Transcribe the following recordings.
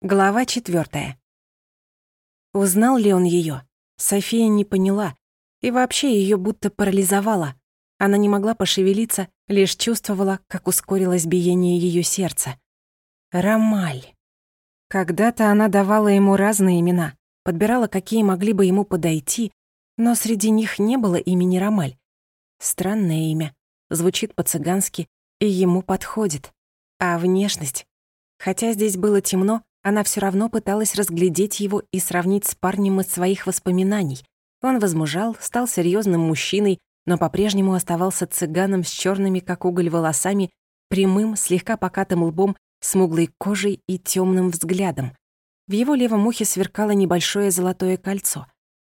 Глава 4. Узнал ли он её? София не поняла. И вообще её будто парализовало. Она не могла пошевелиться, лишь чувствовала, как ускорилось биение её сердца. Ромаль. Когда-то она давала ему разные имена, подбирала, какие могли бы ему подойти, но среди них не было имени Ромаль. Странное имя, звучит по-цыгански и ему подходит. А внешность? Хотя здесь было темно, она всё равно пыталась разглядеть его и сравнить с парнем из своих воспоминаний. Он возмужал, стал серьёзным мужчиной, но по-прежнему оставался цыганом с чёрными, как уголь, волосами, прямым, слегка покатым лбом, смуглой кожей и тёмным взглядом. В его левом ухе сверкало небольшое золотое кольцо.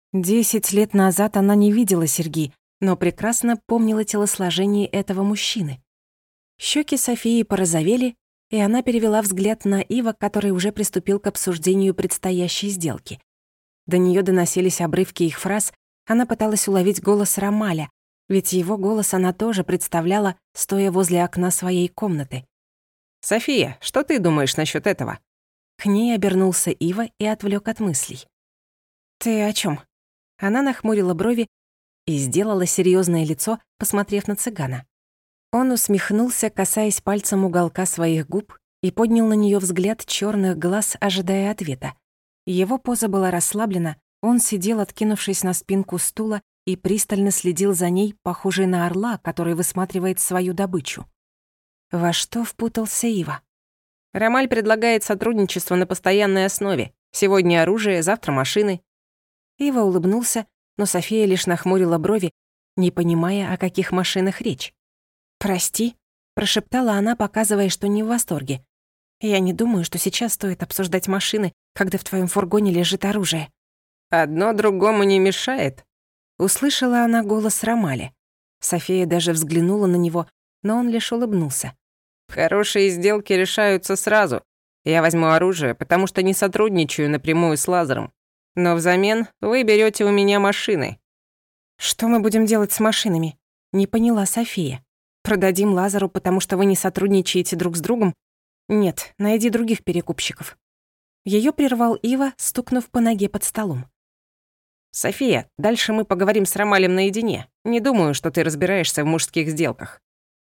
10 лет назад она не видела серьги, но прекрасно помнила телосложение этого мужчины. Щеки Софии порозовели, и она перевела взгляд на Ива, который уже приступил к обсуждению предстоящей сделки. До неё доносились обрывки их фраз, она пыталась уловить голос Ромаля, ведь его голос она тоже представляла, стоя возле окна своей комнаты. «София, что ты думаешь насчёт этого?» К ней обернулся Ива и отвлёк от мыслей. «Ты о чём?» Она нахмурила брови и сделала серьёзное лицо, посмотрев на цыгана. Он усмехнулся, касаясь пальцем уголка своих губ, и поднял на неё взгляд чёрных глаз, ожидая ответа. Его поза была расслаблена, он сидел, откинувшись на спинку стула, и пристально следил за ней, похожий на орла, который высматривает свою добычу. Во что впутался Ива? Ромаль предлагает сотрудничество на постоянной основе. Сегодня оружие, завтра машины. Ива улыбнулся, но София лишь нахмурила брови, не понимая, о каких машинах речь. «Прости», — прошептала она, показывая, что не в восторге. «Я не думаю, что сейчас стоит обсуждать машины, когда в твоём фургоне лежит оружие». «Одно другому не мешает». Услышала она голос Ромаля. София даже взглянула на него, но он лишь улыбнулся. «Хорошие сделки решаются сразу. Я возьму оружие, потому что не сотрудничаю напрямую с Лазаром. Но взамен вы берёте у меня машины». «Что мы будем делать с машинами?» — не поняла София. «Продадим Лазару, потому что вы не сотрудничаете друг с другом? Нет, найди других перекупщиков». Её прервал Ива, стукнув по ноге под столом. «София, дальше мы поговорим с Ромалем наедине. Не думаю, что ты разбираешься в мужских сделках».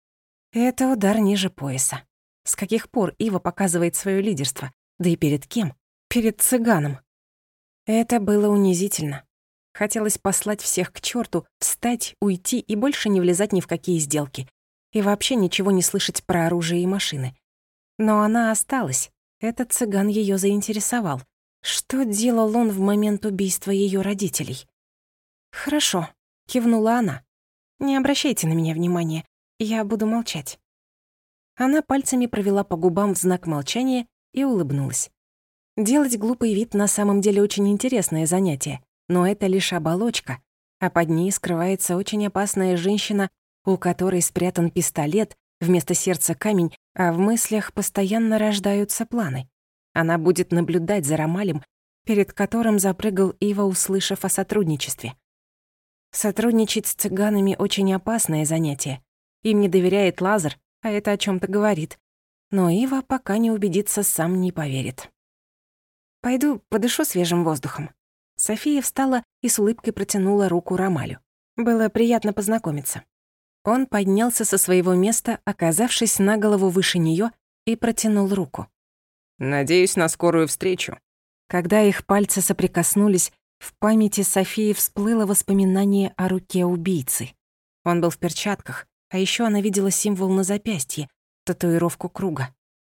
Это удар ниже пояса. С каких пор Ива показывает своё лидерство? Да и перед кем? Перед цыганом. Это было унизительно. Хотелось послать всех к чёрту, встать, уйти и больше не влезать ни в какие сделки. И вообще ничего не слышать про оружие и машины. Но она осталась. Этот цыган её заинтересовал. Что делал он в момент убийства её родителей? «Хорошо», — кивнула она. «Не обращайте на меня внимания, я буду молчать». Она пальцами провела по губам в знак молчания и улыбнулась. Делать глупый вид на самом деле очень интересное занятие, но это лишь оболочка, а под ней скрывается очень опасная женщина, у которой спрятан пистолет, вместо сердца камень, а в мыслях постоянно рождаются планы. Она будет наблюдать за Ромалем, перед которым запрыгал Ива, услышав о сотрудничестве. Сотрудничать с цыганами очень опасное занятие. Им не доверяет Лазар, а это о чём-то говорит. Но Ива пока не убедится, сам не поверит. «Пойду подышу свежим воздухом». София встала и с улыбкой протянула руку Ромалю. Было приятно познакомиться. Он поднялся со своего места, оказавшись на голову выше неё, и протянул руку. «Надеюсь на скорую встречу». Когда их пальцы соприкоснулись, в памяти Софии всплыло воспоминание о руке убийцы. Он был в перчатках, а ещё она видела символ на запястье, татуировку круга.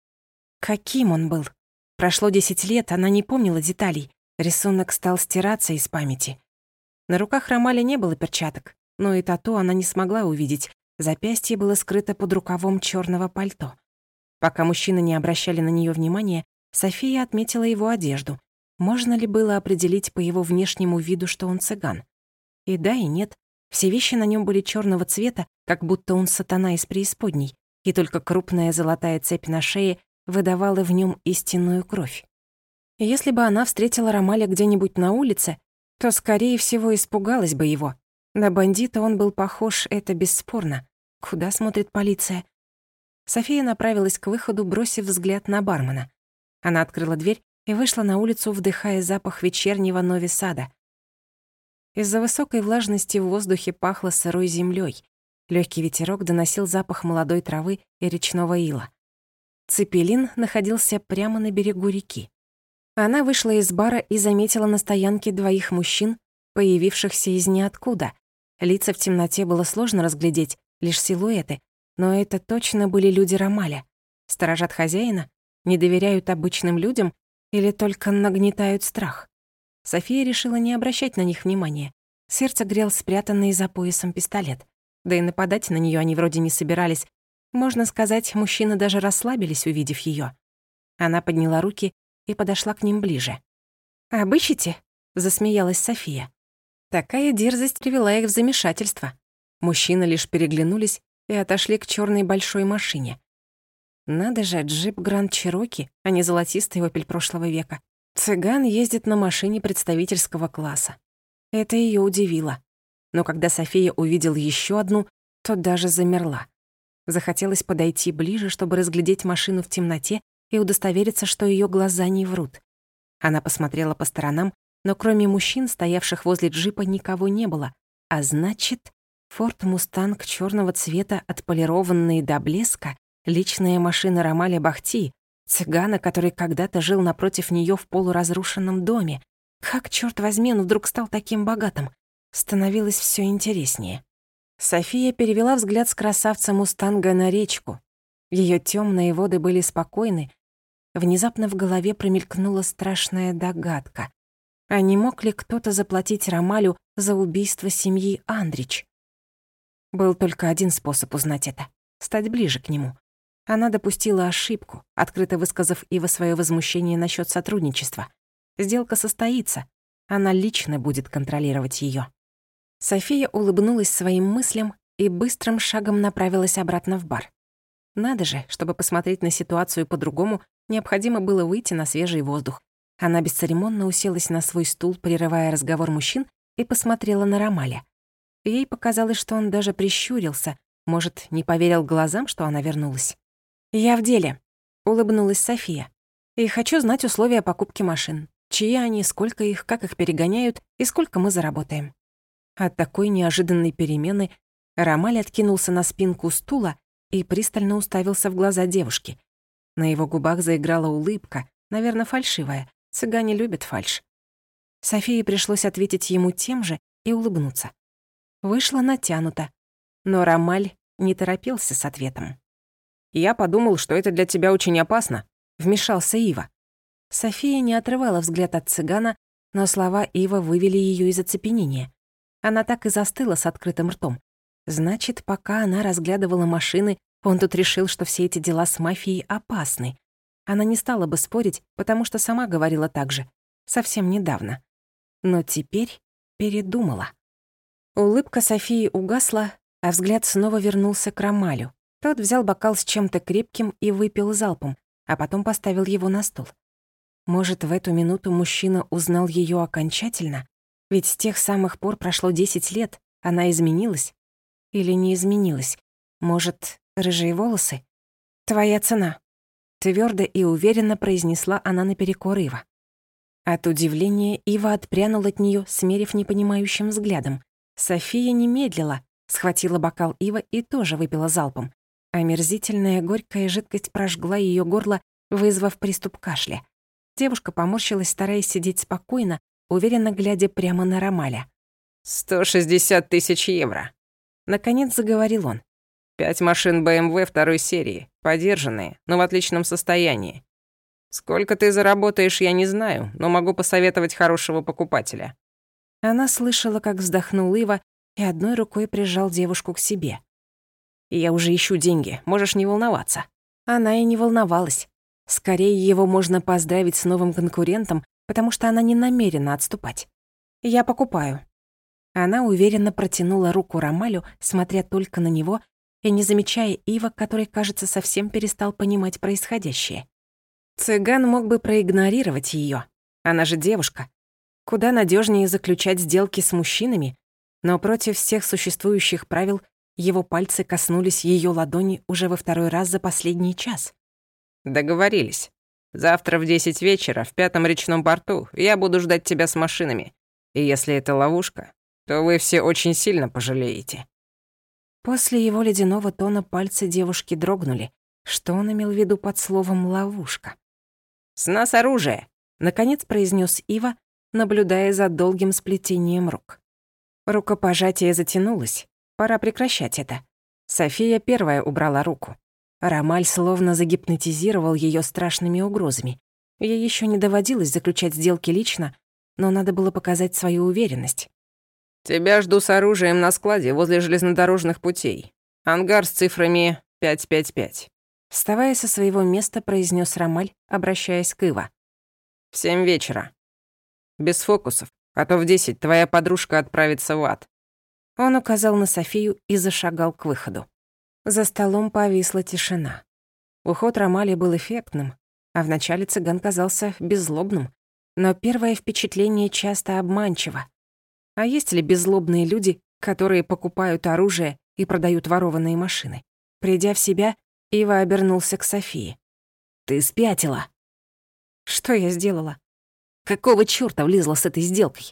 Каким он был? Прошло 10 лет, она не помнила деталей. Рисунок стал стираться из памяти. На руках Ромаля не было перчаток, но и тату она не смогла увидеть. Запястье было скрыто под рукавом чёрного пальто. Пока мужчины не обращали на неё внимания, София отметила его одежду. Можно ли было определить по его внешнему виду, что он цыган? И да, и нет. Все вещи на нём были чёрного цвета, как будто он сатана из преисподней, и только крупная золотая цепь на шее выдавала в нём истинную кровь. Если бы она встретила Ромаля где-нибудь на улице, то, скорее всего, испугалась бы его. На бандита он был похож, это бесспорно. Куда смотрит полиция? София направилась к выходу, бросив взгляд на бармена. Она открыла дверь и вышла на улицу, вдыхая запах вечернего Нови-Сада. Из-за высокой влажности в воздухе пахло сырой землей. Легкий ветерок доносил запах молодой травы и речного ила. Цепелин находился прямо на берегу реки. Она вышла из бара и заметила на стоянке двоих мужчин, появившихся из ниоткуда. Лица в темноте было сложно разглядеть, лишь силуэты, но это точно были люди Ромаля. Сторожат хозяина? Не доверяют обычным людям или только нагнетают страх? София решила не обращать на них внимания. Сердце грел спрятанный за поясом пистолет. Да и нападать на неё они вроде не собирались. Можно сказать, мужчины даже расслабились, увидев её. Она подняла руки и подошла к ним ближе. «Обыщите?» — засмеялась София. Такая дерзость привела их в замешательство. Мужчины лишь переглянулись и отошли к чёрной большой машине. Надо же, джип Гранд Чироки, а не золотистый опель прошлого века. Цыган ездит на машине представительского класса. Это её удивило. Но когда София увидела ещё одну, то даже замерла. Захотелось подойти ближе, чтобы разглядеть машину в темноте и удостовериться, что её глаза не врут. Она посмотрела по сторонам, но кроме мужчин, стоявших возле джипа, никого не было. А значит, Форд Мустанг чёрного цвета, отполированный до блеска, личная машина Ромаля Бахти, цыгана, который когда-то жил напротив неё в полуразрушенном доме. Как, чёрт возьми, он вдруг стал таким богатым? Становилось всё интереснее. София перевела взгляд с красавца Мустанга на речку. Её тёмные воды были спокойны. Внезапно в голове промелькнула страшная догадка. А не мог ли кто-то заплатить Ромалю за убийство семьи Андрич? Был только один способ узнать это — стать ближе к нему. Она допустила ошибку, открыто высказав Ива своё возмущение насчёт сотрудничества. Сделка состоится. Она лично будет контролировать её. София улыбнулась своим мыслям и быстрым шагом направилась обратно в бар. Надо же, чтобы посмотреть на ситуацию по-другому, необходимо было выйти на свежий воздух. Она бесцеремонно уселась на свой стул, прерывая разговор мужчин, и посмотрела на Ромаля. Ей показалось, что он даже прищурился, может, не поверил глазам, что она вернулась. «Я в деле», — улыбнулась София. «И хочу знать условия покупки машин. Чьи они, сколько их, как их перегоняют и сколько мы заработаем». От такой неожиданной перемены Ромаль откинулся на спинку стула и пристально уставился в глаза девушки. На его губах заиграла улыбка, наверное, фальшивая. Цыгане любят фальшь. Софии пришлось ответить ему тем же и улыбнуться. Вышло натянуто, но Ромаль не торопился с ответом. «Я подумал, что это для тебя очень опасно», — вмешался Ива. София не отрывала взгляд от цыгана, но слова Ива вывели её из оцепенения. Она так и застыла с открытым ртом. Значит, пока она разглядывала машины, он тут решил, что все эти дела с мафией опасны. Она не стала бы спорить, потому что сама говорила так же, совсем недавно. Но теперь передумала. Улыбка Софии угасла, а взгляд снова вернулся к Ромалю. Тот взял бокал с чем-то крепким и выпил залпом, а потом поставил его на стол. Может, в эту минуту мужчина узнал её окончательно? Ведь с тех самых пор прошло 10 лет, она изменилась. Или не изменилась? Может, рыжие волосы? «Твоя цена», — твёрдо и уверенно произнесла она наперекор Ива. От удивления Ива отпрянул от неё, смерив непонимающим взглядом. София не медлила, схватила бокал Ива и тоже выпила залпом. Омерзительная горькая жидкость прожгла её горло, вызвав приступ кашля. Девушка поморщилась, стараясь сидеть спокойно, уверенно глядя прямо на Ромаля. 160 тысяч евро. Наконец заговорил он. 5 машин BMW второй серии, подержанные, но в отличном состоянии. Сколько ты заработаешь, я не знаю, но могу посоветовать хорошего покупателя». Она слышала, как вздохнул Ива и одной рукой прижал девушку к себе. «Я уже ищу деньги, можешь не волноваться». Она и не волновалась. Скорее его можно поздравить с новым конкурентом, потому что она не намерена отступать. «Я покупаю». Она уверенно протянула руку Ромалю, смотря только на него и не замечая Ива, который, кажется, совсем перестал понимать происходящее. Цыган мог бы проигнорировать её. Она же девушка. Куда надёжнее заключать сделки с мужчинами, но против всех существующих правил его пальцы коснулись её ладони уже во второй раз за последний час. «Договорились. Завтра в 10 вечера в 5-м речном порту я буду ждать тебя с машинами. И если это ловушка, то вы все очень сильно пожалеете». После его ледяного тона пальцы девушки дрогнули. Что он имел в виду под словом «ловушка»? «С нас оружие!» — наконец произнес Ива, наблюдая за долгим сплетением рук. Рукопожатие затянулось. Пора прекращать это. София первая убрала руку. Ромаль словно загипнотизировал её страшными угрозами. Ей ещё не доводилось заключать сделки лично, но надо было показать свою уверенность. «Тебя жду с оружием на складе возле железнодорожных путей. Ангар с цифрами 555». Вставая со своего места, произнёс Ромаль, обращаясь к Ива. «В 7 вечера. Без фокусов, а то в 10 твоя подружка отправится в ад». Он указал на Софию и зашагал к выходу. За столом повисла тишина. Уход Ромаля был эффектным, а вначале цыган казался беззлобным, но первое впечатление часто обманчиво. А есть ли беззлобные люди, которые покупают оружие и продают ворованные машины? Придя в себя, Ива обернулся к Софии. «Ты спятила!» «Что я сделала? Какого чёрта влезла с этой сделкой?»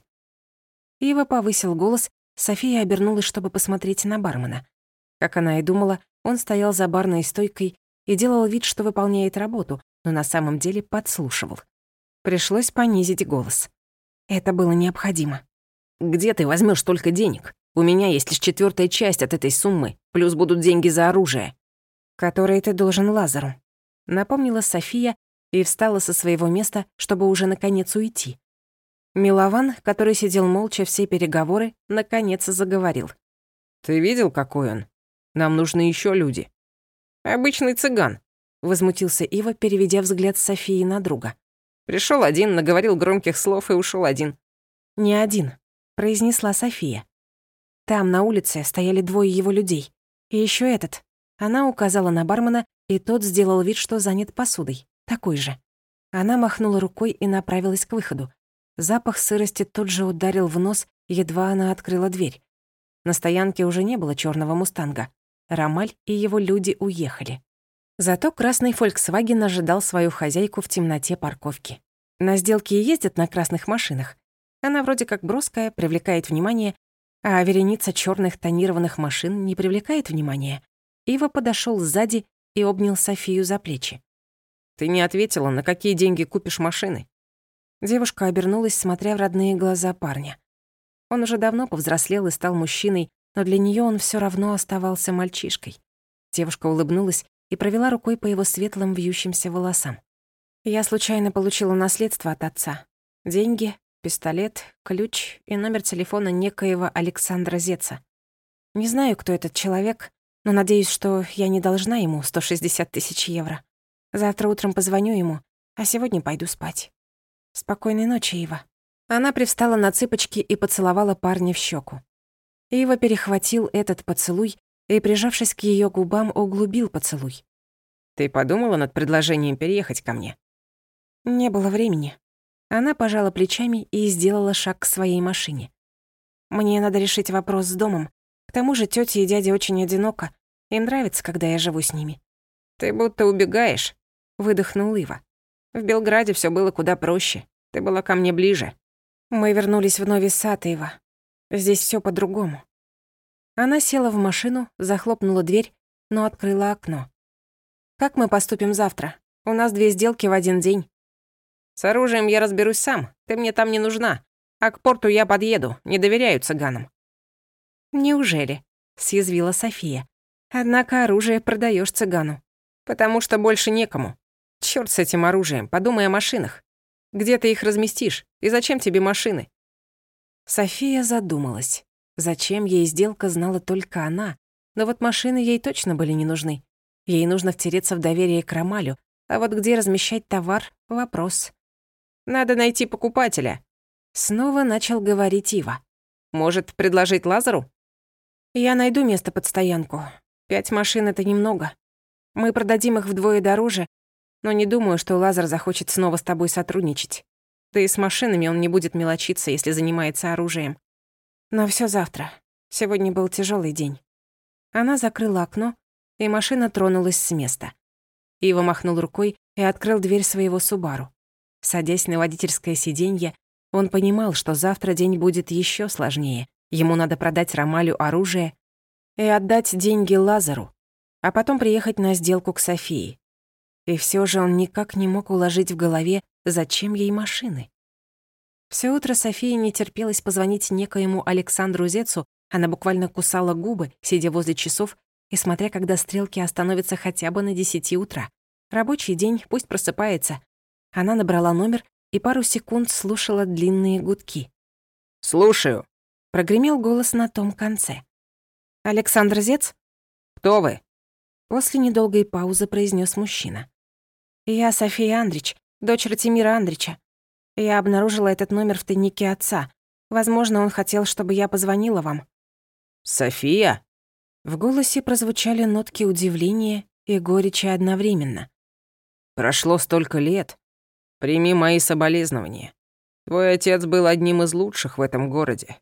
Ива повысил голос, София обернулась, чтобы посмотреть на бармена. Как она и думала, он стоял за барной стойкой и делал вид, что выполняет работу, но на самом деле подслушивал. Пришлось понизить голос. Это было необходимо. «Где ты возьмёшь столько денег? У меня есть лишь 1/4 часть от этой суммы, плюс будут деньги за оружие, которые ты должен Лазару», — напомнила София и встала со своего места, чтобы уже наконец уйти. Милован, который сидел молча все переговоры, наконец заговорил. «Ты видел, какой он? Нам нужны ещё люди». «Обычный цыган», — возмутился Ива, переведя взгляд Софии на друга. «Пришёл один, наговорил громких слов и ушёл один». «Не один», — произнесла София. «Там, на улице, стояли 2 его людей. И ещё этот». Она указала на бармена, и тот сделал вид, что занят посудой. Такой же. Она махнула рукой и направилась к выходу. Запах сырости тут же ударил в нос, едва она открыла дверь. На стоянке уже не было чёрного мустанга. Ромаль и его люди уехали. Зато красный «Фольксваген» ожидал свою хозяйку в темноте парковки. На сделке и ездят на красных машинах. Она вроде как броская, привлекает внимание, а вереница чёрных тонированных машин не привлекает внимания. Ива подошёл сзади и обнял Софию за плечи. «Ты не ответила, на какие деньги купишь машины?» Девушка обернулась, смотря в родные глаза парня. Он уже давно повзрослел и стал мужчиной, но для неё он всё равно оставался мальчишкой. Девушка улыбнулась и провела рукой по его светлым вьющимся волосам. «Я случайно получила наследство от отца. Деньги, пистолет, ключ и номер телефона некоего Александра Зеца. Не знаю, кто этот человек, но надеюсь, что я не должна ему 160 000 евро. Завтра утром позвоню ему, а сегодня пойду спать. Спокойной ночи, Ива». Она привстала на цыпочки и поцеловала парня в щеку. Ива перехватил этот поцелуй и, прижавшись к её губам, углубил поцелуй. «Ты подумала над предложением переехать ко мне?» Не было времени. Она пожала плечами и сделала шаг к своей машине. «Мне надо решить вопрос с домом. К тому же тётя и дядя очень одиноко. Им нравится, когда я живу с ними». «Ты будто убегаешь», — выдохнул Ива. «В Белграде всё было куда проще. Ты была ко мне ближе». Мы вернулись в Нови Сад, Ива. Здесь всё по-другому. Она села в машину, захлопнула дверь, но открыла окно. «Как мы поступим завтра? У нас 2 сделки в один день». «С оружием я разберусь сам, ты мне там не нужна. А к порту я подъеду, не доверяю цыганам». «Неужели?» — съязвила София. «Однако оружие продаёшь цыгану». «Потому что больше некому. Чёрт с этим оружием, подумай о машинах. Где ты их разместишь? И зачем тебе машины?» София задумалась. Зачем ей сделка, знала только она. Но вот машины ей точно были не нужны. Ей нужно втереться в доверие к Ромалю. А вот где размещать товар — вопрос. «Надо найти покупателя», — снова начал говорить Ива. «Может, предложить Лазару?» «Я найду место под стоянку. 5 машин — это немного. Мы продадим их вдвое дороже, но не думаю, что Лазар захочет снова с тобой сотрудничать. Да и с машинами он не будет мелочиться, если занимается оружием. Но всё завтра. Сегодня был тяжёлый день». Она закрыла окно, и машина тронулась с места. Ива махнул рукой и открыл дверь своего Субару. Садясь на водительское сиденье, он понимал, что завтра день будет еще сложнее. Ему надо продать Ромалю оружие и отдать деньги Лазару, а потом приехать на сделку к Софии. И все же он никак не мог уложить в голове, зачем ей машины. Всё утро Софии не терпелось позвонить некоему Александру Зецу. Она буквально кусала губы, сидя возле часов и смотря, когда стрелки остановятся хотя бы на 10 утра. Рабочий день, пусть просыпается. Она набрала номер и пару секунд слушала длинные гудки. «Слушаю». Прогремел голос на том конце. «Александр Зец?» «Кто вы?» После недолгой паузы произнес мужчина. «Я София Андрич, дочь Ратимира Андрича. Я обнаружила этот номер в тайнике отца. Возможно, он хотел, чтобы я позвонила вам». «София?» В голосе прозвучали нотки удивления и горечи одновременно. «Прошло столько лет. Прими мои соболезнования. Твой отец был одним из лучших в этом городе.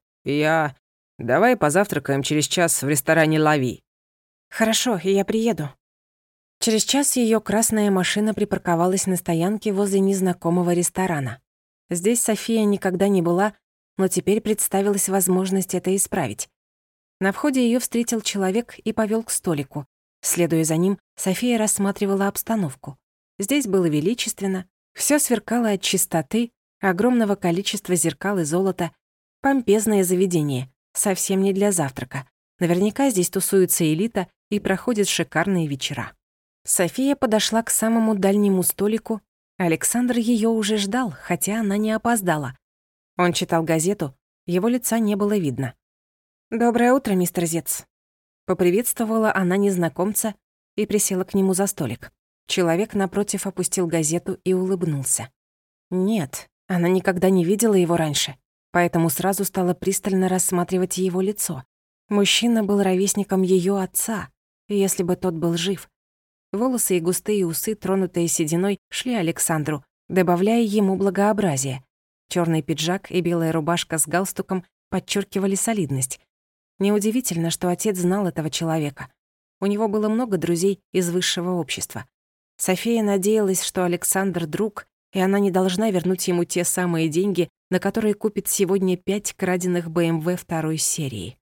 Давай позавтракаем через час в ресторане «Лави». «Хорошо, я приеду». Через час её красная машина припарковалась на стоянке возле незнакомого ресторана. Здесь София никогда не была, но теперь представилась возможность это исправить. На входе её встретил человек и повёл к столику. Следуя за ним, София рассматривала обстановку. Здесь было величественно, всё сверкало от чистоты, огромного количества зеркал и золота. Помпезное заведение, совсем не для завтрака. Наверняка здесь тусуется элита и проходят шикарные вечера. София подошла к самому дальнему столику. Александр её уже ждал, хотя она не опоздала. Он читал газету, его лица не было видно. «Доброе утро, мистер Зец». Поприветствовала она незнакомца и присела к нему за столик. Человек напротив опустил газету и улыбнулся. Нет, она никогда не видела его раньше, поэтому сразу стала пристально рассматривать его лицо. Мужчина был ровесником её отца, если бы тот был жив. Волосы и густые усы, тронутые сединой, шли Александру, добавляя ему благообразие. Чёрный пиджак и белая рубашка с галстуком подчеркивали солидность. Неудивительно, что отец знал этого человека. У него было много друзей из высшего общества. София надеялась, что Александр друг, и она не должна вернуть ему те самые деньги, на которые купит сегодня 5 краденных БМВ второй серии.